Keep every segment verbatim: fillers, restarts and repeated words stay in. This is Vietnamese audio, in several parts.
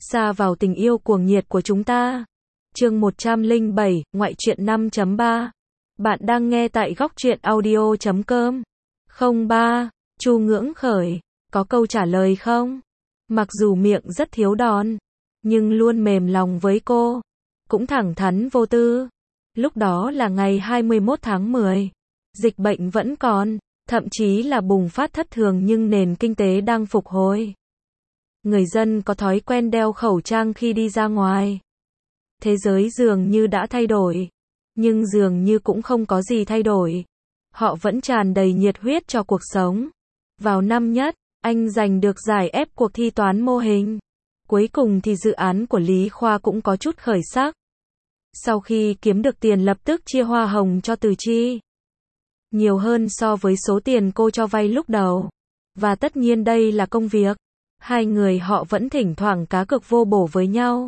Sa vào tình yêu cuồng nhiệt của chúng ta. Chương một trăm lẻ bảy, ngoại truyện năm chấm ba. Bạn đang nghe tại góc truyện audio chấm com. không ba. Chu Ngưỡng Khởi, có câu trả lời không? Mặc dù miệng rất thiếu đòn, nhưng luôn mềm lòng với cô, cũng thẳng thắn vô tư. Lúc đó là ngày hai mươi mốt tháng mười. Dịch bệnh vẫn còn, thậm chí là bùng phát thất thường nhưng nền kinh tế đang phục hồi. Người dân có thói quen đeo khẩu trang khi đi ra ngoài. Thế giới dường như đã thay đổi, nhưng dường như cũng không có gì thay đổi. Họ vẫn tràn đầy nhiệt huyết cho cuộc sống. Vào năm nhất, anh giành được giải ép cuộc thi toán mô hình. Cuối cùng thì dự án của Lý Khoa cũng có chút khởi sắc. Sau khi kiếm được tiền lập tức chia hoa hồng cho Từ Chi. Nhiều hơn so với số tiền cô cho vay lúc đầu. Và tất nhiên đây là công việc. Hai người họ vẫn thỉnh thoảng cá cược vô bổ với nhau.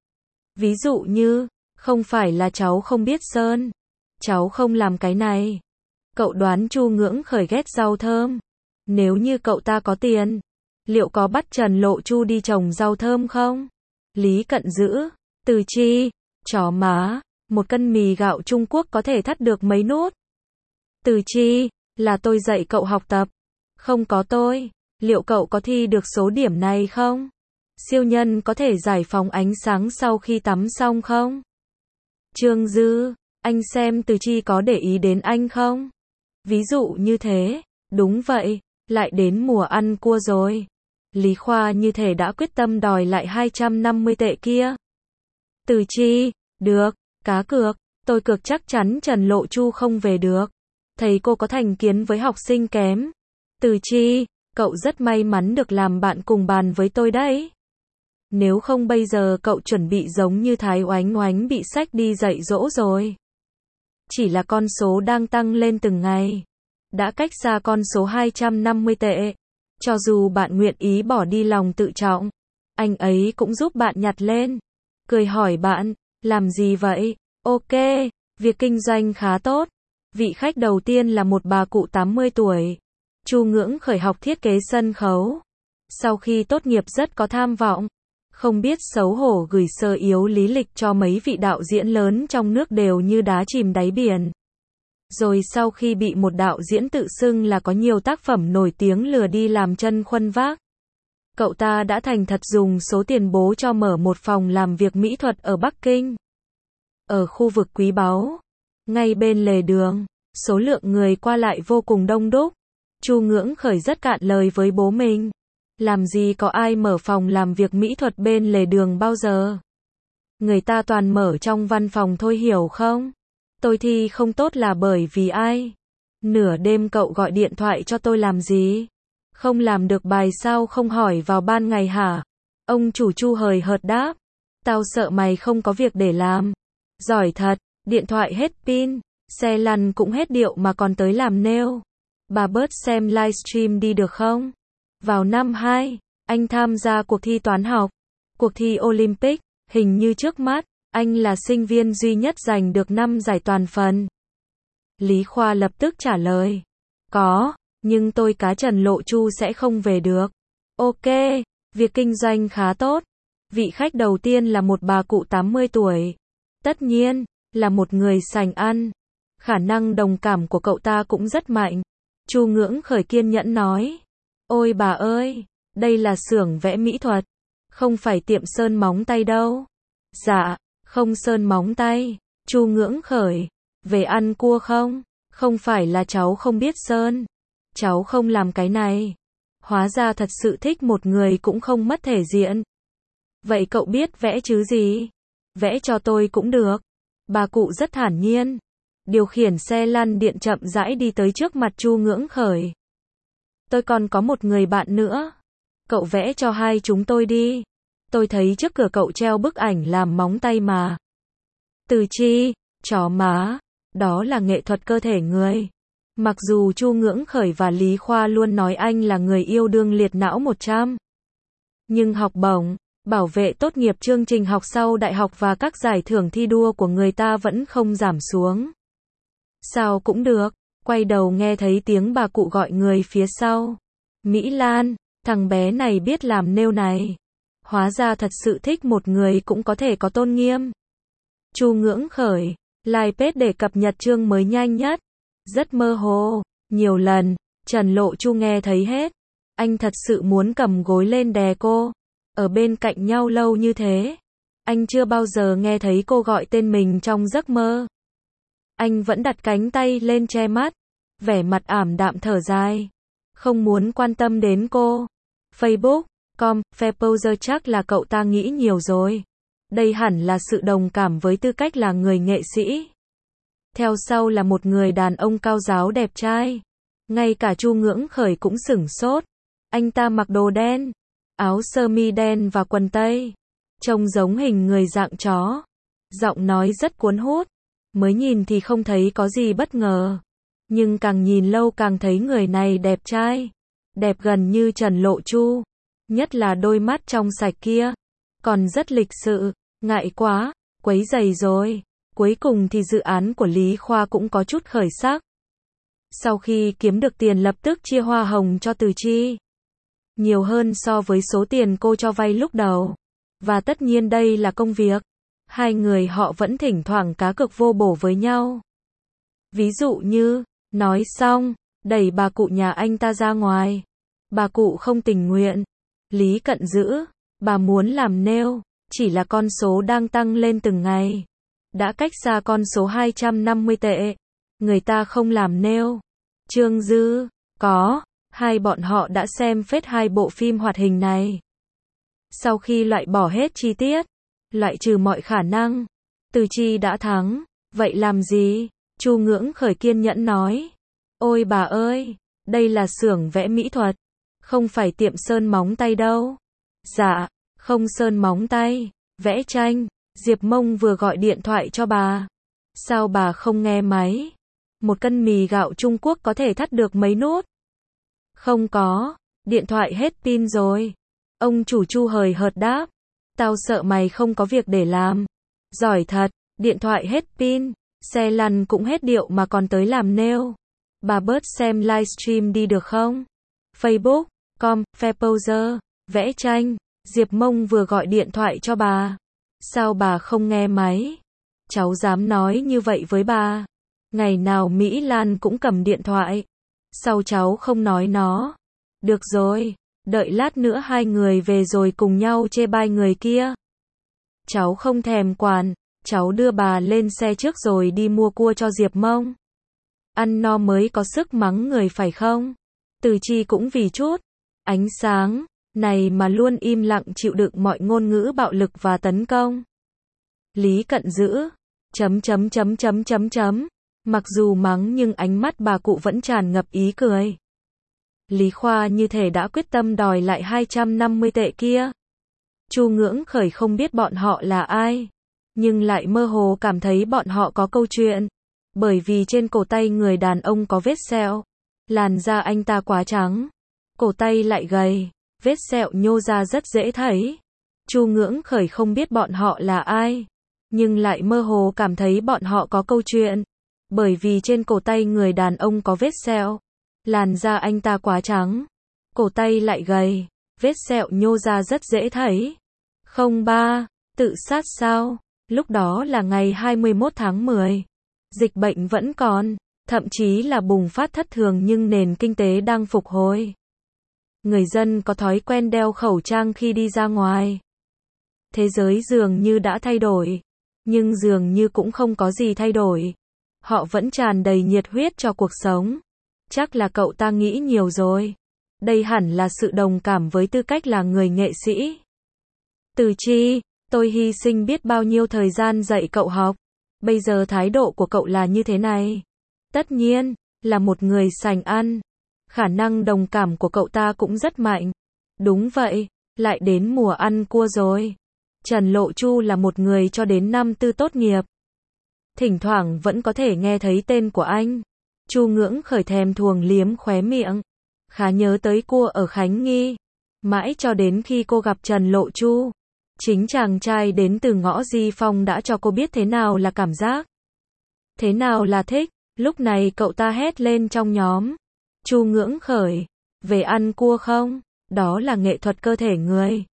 Ví dụ như, không phải là cháu không biết sơn. Cháu không làm cái này. Cậu đoán Chu Ngưỡng Khởi ghét rau thơm. Nếu như cậu ta có tiền, liệu có bắt Trần Lộ Chu đi trồng rau thơm không? Lý Cận Dữ, Từ Chi, chó má, một cân mì gạo Trung Quốc có thể thắt được mấy nút? Từ Chi, là tôi dạy cậu học tập. Không có tôi, liệu cậu có thi được số điểm này không? Siêu nhân có thể giải phóng ánh sáng sau khi tắm xong không? Trương Dư, anh xem Từ Chi có để ý đến anh không? Ví dụ như thế, đúng vậy, lại đến mùa ăn cua rồi. Lý Khoa như thể đã quyết tâm đòi lại hai trăm năm mươi tệ kia. Từ Chi, được, cá cược, tôi cược chắc chắn Trần Lộ Chu không về được. Thầy cô có thành kiến với học sinh kém. Từ Chi, cậu rất may mắn được làm bạn cùng bàn với tôi đấy. Nếu không bây giờ cậu chuẩn bị giống như Thái Oánh Oánh bị xách đi dạy dỗ rồi. Chỉ là con số đang tăng lên từng ngày. Đã cách xa con số hai trăm năm mươi tệ. Cho dù bạn nguyện ý bỏ đi lòng tự trọng, anh ấy cũng giúp bạn nhặt lên. Cười hỏi bạn, làm gì vậy? Ok, việc kinh doanh khá tốt. Vị khách đầu tiên là một bà cụ tám mươi tuổi. Chu Ngưỡng Khởi học thiết kế sân khấu. Sau khi tốt nghiệp rất có tham vọng. Không biết xấu hổ gửi sơ yếu lý lịch cho mấy vị đạo diễn lớn trong nước đều như đá chìm đáy biển. Rồi sau khi bị một đạo diễn tự xưng là có nhiều tác phẩm nổi tiếng lừa đi làm chân khuân vác, cậu ta đã thành thật dùng số tiền bố cho mở một phòng làm việc mỹ thuật ở Bắc Kinh. Ở khu vực Quý Báu, ngay bên lề đường, số lượng người qua lại vô cùng đông đúc. Chu Ngưỡng Khởi rất cạn lời với bố mình. Làm gì có ai mở phòng làm việc mỹ thuật bên lề đường bao giờ? Người ta toàn mở trong văn phòng thôi hiểu không? Tôi thi không tốt là bởi vì ai? Nửa đêm cậu gọi điện thoại cho tôi làm gì? Không làm được bài sao không hỏi vào ban ngày hả? Ông chủ Chu hời hợt đáp. Tao sợ mày không có việc để làm. Giỏi thật, điện thoại hết pin, xe lăn cũng hết điệu mà còn tới làm nail. Bà bớt xem livestream đi được không? Vào năm hai, anh tham gia cuộc thi toán học, cuộc thi Olympic, hình như trước mắt, anh là sinh viên duy nhất giành được năm giải toàn phần. Lý Khoa lập tức trả lời. Có, nhưng tôi cá Trần Lộ Chu sẽ không về được. Ok, việc kinh doanh khá tốt. Vị khách đầu tiên là một bà cụ tám mươi tuổi. Tất nhiên, là một người sành ăn. Khả năng đồng cảm của cậu ta cũng rất mạnh. Chu Ngưỡng Khởi kiên nhẫn nói. Ôi bà ơi, đây là xưởng vẽ mỹ thuật, không phải tiệm sơn móng tay đâu. Dạ, không sơn móng tay. Chu Ngưỡng Khởi, về ăn cua không? Không phải là cháu không biết sơn, cháu không làm cái này. Hóa ra thật sự thích một người cũng không mất thể diện. Vậy cậu biết vẽ chứ gì? Vẽ cho tôi cũng được. Bà cụ rất thản nhiên, điều khiển xe lăn điện chậm rãi đi tới trước mặt Chu Ngưỡng Khởi. Tôi còn có một người bạn nữa. Cậu vẽ cho hai chúng tôi đi. Tôi thấy trước cửa cậu treo bức ảnh làm móng tay mà. Từ Chi, chó má, đó là nghệ thuật cơ thể người. Mặc dù Chu Ngưỡng Khởi và Lý Khoa luôn nói anh là người yêu đương liệt não một trăm. Nhưng học bổng, bảo vệ tốt nghiệp chương trình học sau đại học và các giải thưởng thi đua của người ta vẫn không giảm xuống. Sao cũng được. Quay đầu nghe thấy tiếng bà cụ gọi người phía sau. Mỹ Lan, thằng bé này biết làm nail này. Hóa ra thật sự thích một người cũng có thể có tôn nghiêm. Chu Ngưỡng Khởi, like page để cập nhật chương mới nhanh nhất. Rất mơ hồ, nhiều lần, Trần Lộ Chu nghe thấy hết. Anh thật sự muốn cầm gối lên đè cô. Ở bên cạnh nhau lâu như thế. Anh chưa bao giờ nghe thấy cô gọi tên mình trong giấc mơ. Anh vẫn đặt cánh tay lên che mắt. Vẻ mặt ảm đạm thở dài. Không muốn quan tâm đến cô. Facebook, com, Fairposer chắc là cậu ta nghĩ nhiều rồi. Đây hẳn là sự đồng cảm với tư cách là người nghệ sĩ. Theo sau là một người đàn ông cao ráo đẹp trai. Ngay cả Chu Ngưỡng Khởi cũng sửng sốt. Anh ta mặc đồ đen, áo sơ mi đen và quần tây. Trông giống hình người dạng chó. Giọng nói rất cuốn hút. Mới nhìn thì không thấy có gì bất ngờ. Nhưng càng nhìn lâu càng thấy người này đẹp trai. Đẹp gần như Trần Lộ Chu. Nhất là đôi mắt trong sạch kia. Còn rất lịch sự. Ngại quá, quấy rầy rồi. Cuối cùng thì dự án của Lý Khoa cũng có chút khởi sắc. Sau khi kiếm được tiền lập tức chia hoa hồng cho Từ Chi. Nhiều hơn so với số tiền cô cho vay lúc đầu. Và tất nhiên đây là công việc. Hai người họ vẫn thỉnh thoảng cá cược vô bổ với nhau. Ví dụ như, nói xong, đẩy bà cụ nhà anh ta ra ngoài. Bà cụ không tình nguyện. Lý Cận giữ, bà muốn làm nail, chỉ là con số đang tăng lên từng ngày. Đã cách xa con số hai trăm năm mươi tệ. Người ta không làm nail. Trương Dư, có, hai bọn họ đã xem phết hai bộ phim hoạt hình này. Sau khi loại bỏ hết chi tiết, loại trừ mọi khả năng, Từ Chi đã thắng, vậy làm gì? Chu Ngưỡng Khởi kiên nhẫn nói. Ôi bà ơi, đây là xưởng vẽ mỹ thuật, không phải tiệm sơn móng tay đâu. Dạ, không sơn móng tay, vẽ tranh. Diệp Mông vừa gọi điện thoại cho bà. Sao bà không nghe máy? Một cân mì gạo Trung Quốc có thể thắt được mấy nút? Không có, điện thoại hết pin rồi. Ông chủ Chu hời hợt đáp. Tao sợ mày không có việc để làm. Giỏi thật, điện thoại hết pin, xe lăn cũng hết điệu mà còn tới làm nail. Bà bớt xem livestream đi được không? Facebook, com, Fairposer, vẽ tranh. Diệp Mông vừa gọi điện thoại cho bà. Sao bà không nghe máy? Cháu dám nói như vậy với bà. Ngày nào Mỹ Lan cũng cầm điện thoại. Sao cháu không nói nó? Được rồi, đợi lát nữa hai người về rồi cùng nhau chê bai người kia. Cháu không thèm quản, cháu đưa bà lên xe trước rồi đi mua cua cho Diệp Mông. Ăn no mới có sức mắng người phải không? Từ Chi cũng vì chút ánh sáng này mà luôn im lặng chịu đựng mọi ngôn ngữ bạo lực và tấn công. Lý Cận giữ, chấm chấm chấm chấm chấm chấm, mặc dù mắng nhưng ánh mắt bà cụ vẫn tràn ngập ý cười. Lý Khoa như thể đã quyết tâm đòi lại hai trăm năm mươi tệ kia. Chu Ngưỡng Khởi không biết bọn họ là ai, nhưng lại mơ hồ cảm thấy bọn họ có câu chuyện. Bởi vì trên cổ tay người đàn ông có vết sẹo, làn da anh ta quá trắng, cổ tay lại gầy. Vết sẹo nhô ra rất dễ thấy. Chu Ngưỡng Khởi không biết bọn họ là ai, nhưng lại mơ hồ cảm thấy bọn họ có câu chuyện. Bởi vì trên cổ tay người đàn ông có vết sẹo, làn da anh ta quá trắng, cổ tay lại gầy, vết sẹo nhô ra rất dễ thấy. Không ba, tự sát sao? Lúc đó là ngày hai mươi mốt tháng mười. Dịch bệnh vẫn còn, thậm chí là bùng phát thất thường nhưng nền kinh tế đang phục hồi. Người dân có thói quen đeo khẩu trang khi đi ra ngoài. Thế giới dường như đã thay đổi, nhưng dường như cũng không có gì thay đổi. Họ vẫn tràn đầy nhiệt huyết cho cuộc sống. Chắc là cậu ta nghĩ nhiều rồi. Đây hẳn là sự đồng cảm với tư cách là người nghệ sĩ. Từ Chi, tôi hy sinh biết bao nhiêu thời gian dạy cậu học. Bây giờ thái độ của cậu là như thế này. Tất nhiên, là một người sành ăn. Khả năng đồng cảm của cậu ta cũng rất mạnh. Đúng vậy, lại đến mùa ăn cua rồi. Trần Lộ Chu là một người cho đến năm tư tốt nghiệp. Thỉnh thoảng vẫn có thể nghe thấy tên của anh. Chu Ngưỡng Khởi thèm thuồng liếm khóe miệng. Khá nhớ tới cua ở Khánh Nghi. Mãi cho đến khi cô gặp Trần Lộ Chu. Chính chàng trai đến từ ngõ Di Phong đã cho cô biết thế nào là cảm giác. Thế nào là thích. Lúc này cậu ta hét lên trong nhóm. Chu Ngưỡng Khởi, về ăn cua không? Đó là nghệ thuật cơ thể người.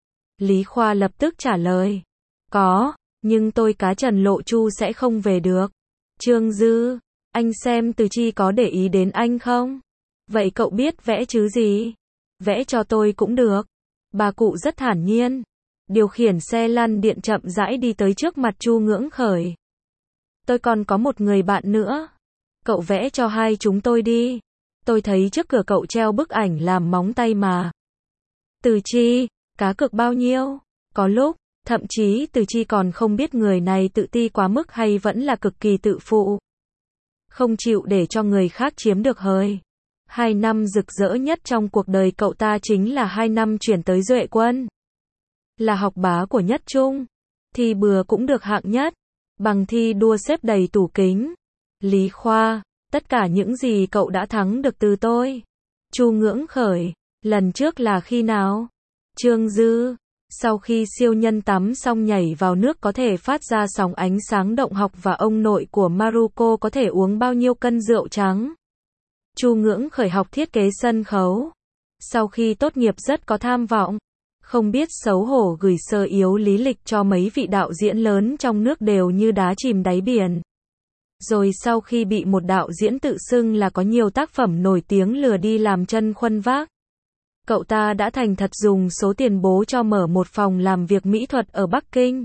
Lý Khoa lập tức trả lời. Có, nhưng tôi cá Trần Lộ Chu sẽ không về được. Trương Dư, anh xem Từ Chi có để ý đến anh không? Vậy cậu biết vẽ chứ gì? Vẽ cho tôi cũng được. Bà cụ rất thản nhiên. Điều khiển xe lăn điện chậm rãi đi tới trước mặt Chu Ngưỡng Khởi. Tôi còn có một người bạn nữa. Cậu vẽ cho hai chúng tôi đi. Tôi thấy trước cửa cậu treo bức ảnh làm móng tay mà. Từ Chi, cá cược bao nhiêu? Có lúc, thậm chí Từ Chi còn không biết người này tự ti quá mức hay vẫn là cực kỳ tự phụ. Không chịu để cho người khác chiếm được hời. Hai năm rực rỡ nhất trong cuộc đời cậu ta chính là hai năm chuyển tới Duệ Quân. Là học bá của nhất trung. Thi bừa cũng được hạng nhất. Bằng thi đua xếp đầy tủ kính. Lý Khoa, tất cả những gì cậu đã thắng được từ tôi. Chu Ngưỡng Khởi, lần trước là khi nào? Trương Dư, sau khi siêu nhân tắm xong nhảy vào nước có thể phát ra sóng ánh sáng động học và ông nội của Maruko có thể uống bao nhiêu cân rượu trắng? Chu Ngưỡng Khởi học thiết kế sân khấu. Sau khi tốt nghiệp rất có tham vọng. Không biết xấu hổ gửi sơ yếu lý lịch cho mấy vị đạo diễn lớn trong nước đều như đá chìm đáy biển. Rồi sau khi bị một đạo diễn tự xưng là có nhiều tác phẩm nổi tiếng lừa đi làm chân khuân vác. Cậu ta đã thành thật dùng số tiền bố cho mở một phòng làm việc mỹ thuật ở Bắc Kinh.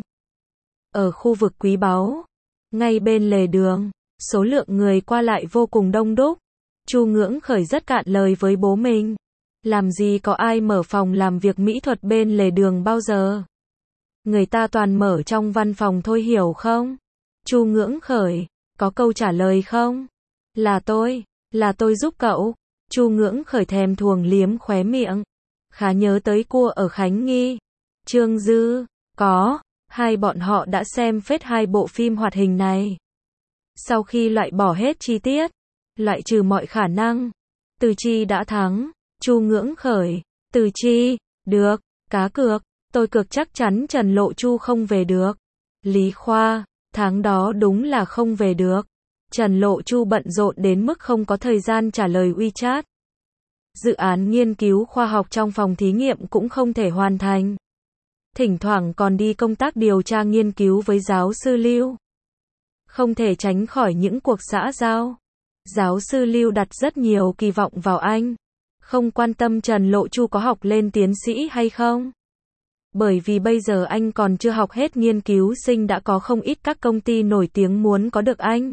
Ở khu vực Quý Báu. Ngay bên lề đường. Số lượng người qua lại vô cùng đông đúc. Chu Ngưỡng Khởi rất cạn lời với bố mình. Làm gì có ai mở phòng làm việc mỹ thuật bên lề đường bao giờ? Người ta toàn mở trong văn phòng thôi hiểu không? Chu Ngưỡng Khởi, có câu trả lời không? Là tôi, là tôi giúp cậu. Chu Ngưỡng Khởi thèm thuồng liếm khóe miệng. Khá nhớ tới cua ở Khánh Nghi. Trương Dư, có, hai bọn họ đã xem phết hai bộ phim hoạt hình này. Sau khi loại bỏ hết chi tiết, loại trừ mọi khả năng, Từ Chi đã thắng. Chu Ngưỡng Khởi, Từ Chi, được, cá cược, tôi cược chắc chắn Trần Lộ Chu không về được. Lý Khoa, tháng đó đúng là không về được. Trần Lộ Chu bận rộn đến mức không có thời gian trả lời WeChat. Dự án nghiên cứu khoa học trong phòng thí nghiệm cũng không thể hoàn thành. Thỉnh thoảng còn đi công tác điều tra nghiên cứu với giáo sư Lưu. Không thể tránh khỏi những cuộc xã giao. Giáo sư Lưu đặt rất nhiều kỳ vọng vào anh. Không quan tâm Trần Lộ Chu có học lên tiến sĩ hay không. Bởi vì bây giờ anh còn chưa học hết nghiên cứu sinh đã có không ít các công ty nổi tiếng muốn có được anh.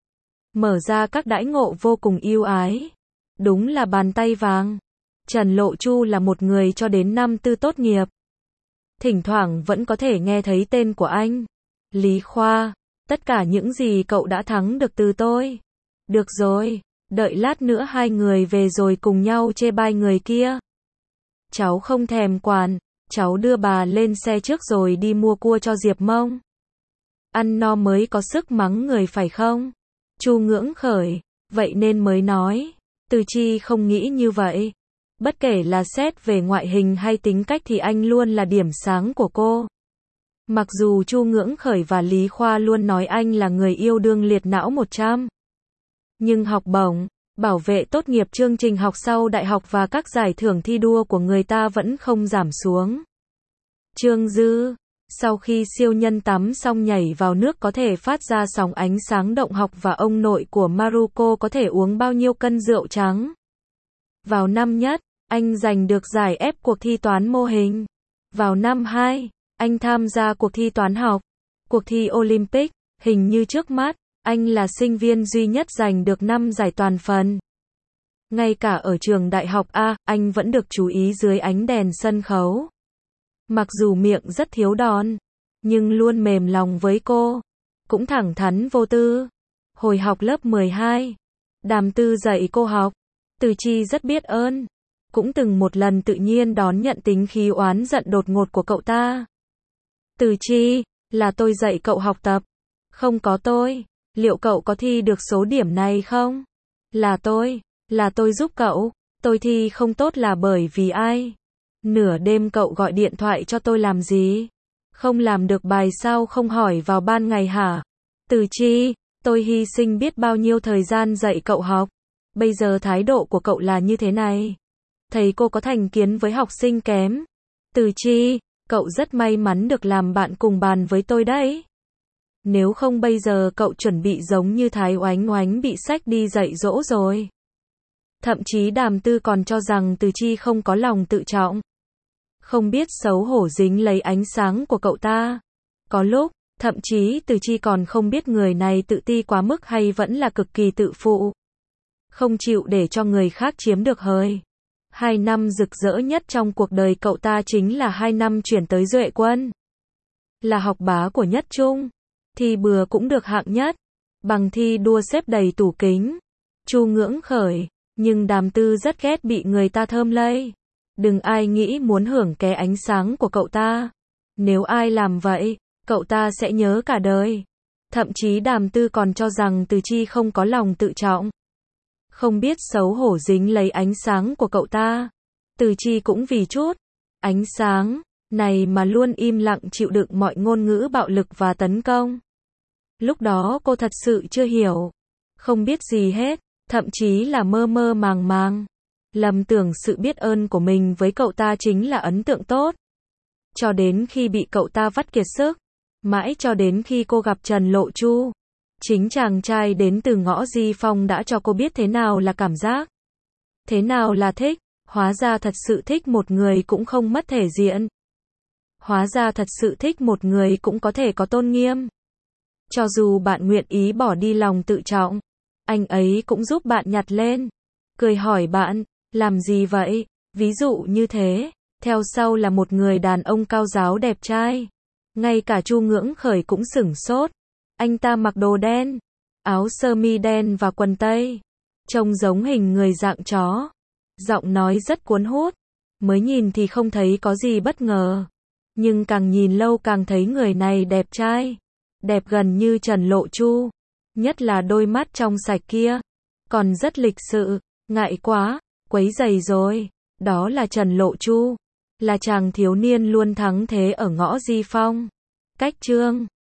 Mở ra các đãi ngộ vô cùng ưu ái. Đúng là bàn tay vàng. Trần Lộ Chu là một người cho đến năm tư tốt nghiệp. Thỉnh thoảng vẫn có thể nghe thấy tên của anh. Lý Khoa, tất cả những gì cậu đã thắng được từ tôi. Được rồi, đợi lát nữa hai người về rồi cùng nhau chê bai người kia. Cháu không thèm quản, cháu đưa bà lên xe trước rồi đi mua cua cho Diệp Mông. Ăn no mới có sức mắng người phải không? Chu Ngưỡng Khởi, vậy nên mới nói. Từ Chi không nghĩ như vậy. Bất kể là xét về ngoại hình hay tính cách thì anh luôn là điểm sáng của cô. Mặc dù Chu Ngưỡng Khởi và Lý Khoa luôn nói anh là người yêu đương liệt não một trăm. Nhưng học bổng, bảo vệ tốt nghiệp chương trình học sau đại học và các giải thưởng thi đua của người ta vẫn không giảm xuống. Trương Dư, sau khi siêu nhân tắm xong nhảy vào nước có thể phát ra sóng ánh sáng động học và ông nội của Maruko có thể uống bao nhiêu cân rượu trắng. Vào năm nhất, anh giành được giải ép cuộc thi toán mô hình. Vào năm hai, anh tham gia cuộc thi toán học, cuộc thi Olympic, hình như trước mắt, anh là sinh viên duy nhất giành được năm giải toàn phần. Ngay cả ở trường đại học A, anh vẫn được chú ý dưới ánh đèn sân khấu. Mặc dù miệng rất thiếu đòn, nhưng luôn mềm lòng với cô. Cũng thẳng thắn vô tư. Hồi học lớp mười hai, Đàm Tư dạy cô học. Từ Chi rất biết ơn. Cũng từng một lần tự nhiên đón nhận tính khí oán giận đột ngột của cậu ta. Từ Chi, là tôi dạy cậu học tập. Không có tôi, liệu cậu có thi được số điểm này không? Là tôi, là tôi giúp cậu. Tôi thi không tốt là bởi vì ai? Nửa đêm cậu gọi điện thoại cho tôi làm gì? Không làm được bài sao không hỏi vào ban ngày hả? Từ Chi, tôi hy sinh biết bao nhiêu thời gian dạy cậu học. Bây giờ thái độ của cậu là như thế này. Thầy cô có thành kiến với học sinh kém. Từ Chi, Cậu rất may mắn được làm bạn cùng bàn với tôi đấy. Nếu không bây giờ cậu chuẩn bị giống như Thái Oánh Oánh bị xách đi dạy dỗ rồi. Thậm chí Đàm Tư còn cho rằng Từ Chi không có lòng tự trọng. Không biết xấu hổ dính lấy ánh sáng của cậu ta. Có lúc, thậm chí Từ Chi còn không biết người này tự ti quá mức hay vẫn là cực kỳ tự phụ. Không chịu để cho người khác chiếm được hời. Hai năm rực rỡ nhất trong cuộc đời cậu ta chính là hai năm chuyển tới Duệ Quân. Là học bá của nhất trung. Thi bừa cũng được hạng nhất. Bằng thi đua xếp đầy tủ kính. Chu ngưỡng khởi. Nhưng Đàm Tư rất ghét bị người ta thơm lây. Đừng ai nghĩ muốn hưởng cái ánh sáng của cậu ta. Nếu ai làm vậy, cậu ta sẽ nhớ cả đời. Thậm chí Đàm Tư còn cho rằng Từ Chi không có lòng tự trọng. Không biết xấu hổ dính lấy ánh sáng của cậu ta. Từ Chi cũng vì chút ánh sáng này mà luôn im lặng chịu đựng mọi ngôn ngữ bạo lực và tấn công. Lúc đó cô thật sự chưa hiểu. Không biết gì hết. Thậm chí là mơ mơ màng màng. Lầm tưởng sự biết ơn của mình với cậu ta chính là ấn tượng tốt. Cho đến khi bị cậu ta vắt kiệt sức. Mãi cho đến khi cô gặp Trần Lộ Chu. Chính chàng trai đến từ ngõ Di Phong đã cho cô biết thế nào là cảm giác. Thế nào là thích. Hóa ra thật sự thích một người cũng không mất thể diện. Hóa ra thật sự thích một người cũng có thể có tôn nghiêm. Cho dù bạn nguyện ý bỏ đi lòng tự trọng, anh ấy cũng giúp bạn nhặt lên. Cười hỏi bạn, làm gì vậy? Ví dụ như thế. Theo sau là một người đàn ông cao ráo đẹp trai. Ngay cả Chu Ngưỡng Khởi cũng sửng sốt. Anh ta mặc đồ đen, áo sơ mi đen và quần tây. Trông giống hình người dạng chó. Giọng nói rất cuốn hút. Mới nhìn thì không thấy có gì bất ngờ. Nhưng càng nhìn lâu càng thấy người này đẹp trai. Đẹp gần như Trần Lộ Chu. Nhất là đôi mắt trong sạch kia. Còn rất lịch sự. Ngại quá, quấy rầy rồi. Đó là Trần Lộ Chu. Là chàng thiếu niên luôn thắng thế ở ngõ Di Phong. Cách chương